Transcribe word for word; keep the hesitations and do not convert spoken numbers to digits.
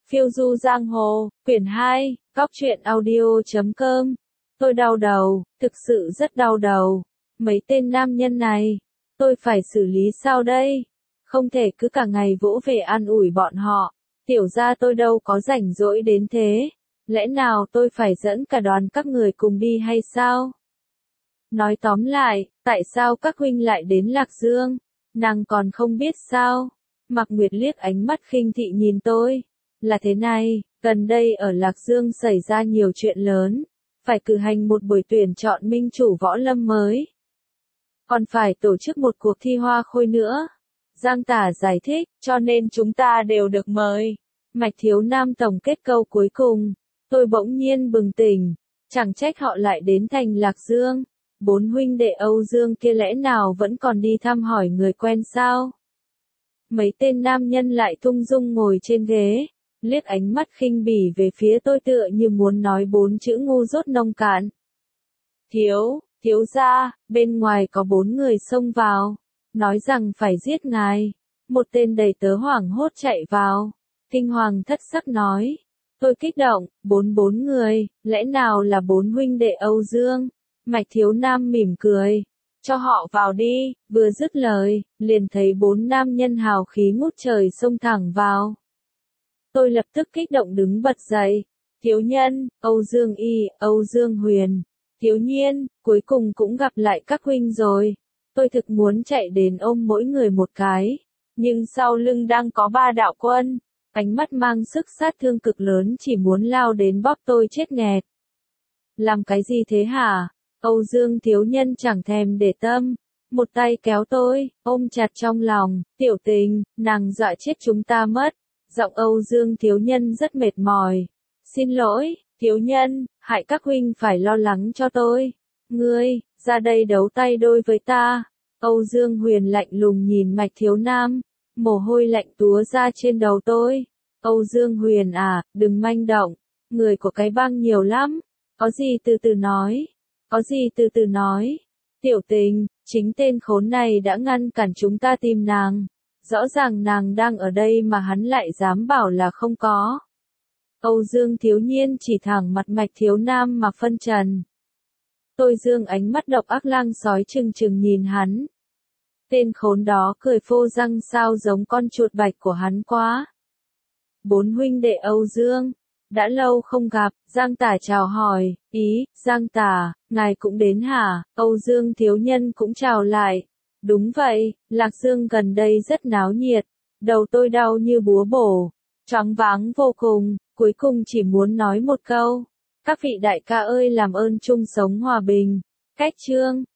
Phiêu du giang hồ, quyển hai, góc truyện audio chấm com. Tôi đau đầu, thực sự rất đau đầu. Mấy tên nam nhân này, tôi phải xử lý sao đây? Không thể cứ cả ngày vỗ về an ủi bọn họ. Tiểu ra tôi đâu có rảnh rỗi đến thế. Lẽ nào tôi phải dẫn cả đoàn các người cùng đi hay sao? Nói tóm lại, tại sao các huynh lại đến Lạc Dương? Nàng còn không biết sao? Mạc Nguyệt liếc ánh mắt khinh thị nhìn tôi. Là thế này, gần đây ở Lạc Dương xảy ra nhiều chuyện lớn. Phải cử hành một buổi tuyển chọn minh chủ võ lâm mới. Còn phải tổ chức một cuộc thi hoa khôi nữa. Giang Tả giải thích, cho nên chúng ta đều được mời. Mạch Thiếu Nam tổng kết câu cuối cùng. Tôi bỗng nhiên bừng tỉnh. Chẳng trách họ lại đến thành Lạc Dương. Bốn huynh đệ Âu Dương kia lẽ nào vẫn còn đi thăm hỏi người quen sao? Mấy tên nam nhân lại tung dung ngồi trên ghế, liếc ánh mắt khinh bỉ về phía tôi tựa như muốn nói bốn chữ ngu dốt nông cạn. Thiếu, thiếu gia, bên ngoài có bốn người xông vào, nói rằng phải giết ngài. Một tên đầy tớ hoảng hốt chạy vào, kinh hoàng thất sắc nói. Tôi kích động, bốn bốn người, lẽ nào là bốn huynh đệ Âu Dương? Mạch Thiếu Nam mỉm cười. Cho họ vào đi, vừa dứt lời, liền thấy bốn nam nhân hào khí ngút trời xông thẳng vào. Tôi lập tức kích động đứng bật dậy. Thiếu Nhân, Âu Dương Y, Âu Dương Huyền, Thiếu Nhiên, cuối cùng cũng gặp lại các huynh rồi. Tôi thực muốn chạy đến ôm mỗi người một cái, nhưng sau lưng đang có ba đạo quân, ánh mắt mang sức sát thương cực lớn chỉ muốn lao đến bóp tôi chết nghẹt. Làm cái gì thế hả? Âu Dương Thiếu Nhân chẳng thèm để tâm, một tay kéo tôi, ôm chặt trong lòng. Tiểu Tình, nàng dọa chết chúng ta mất. Giọng Âu Dương Thiếu Nhân rất mệt mỏi. Xin lỗi, Thiếu Nhân, hại các huynh phải lo lắng cho tôi. Ngươi, ra đây đấu tay đôi với ta. Âu Dương Huyền lạnh lùng nhìn Mạch Thiếu Nam, mồ hôi lạnh túa ra trên đầu tôi. Âu Dương Huyền à, đừng manh động, người của cái băng nhiều lắm, có gì từ từ nói. Có gì từ từ nói. Tiểu Tình, chính tên khốn này đã ngăn cản chúng ta tìm nàng. Rõ ràng nàng đang ở đây mà hắn lại dám bảo là không có. Âu Dương Thiếu Nhiên chỉ thẳng mặt Mạch Thiếu Nam mà phân trần. Tôi dương ánh mắt độc ác lang sói trừng trừng nhìn hắn. Tên khốn đó cười phô răng sao giống con chuột bạch của hắn quá. Bốn huynh đệ Âu Dương. Đã lâu không gặp, Giang Tả chào hỏi. Ý, Giang Tả, ngài cũng đến hả? Âu Dương Thiếu Nhân cũng chào lại. Đúng vậy, Lạc Dương gần đây rất náo nhiệt. Đầu tôi đau như búa bổ, choáng váng vô cùng, cuối cùng chỉ muốn nói một câu. Các vị đại ca ơi làm ơn chung sống hòa bình. Cách chương.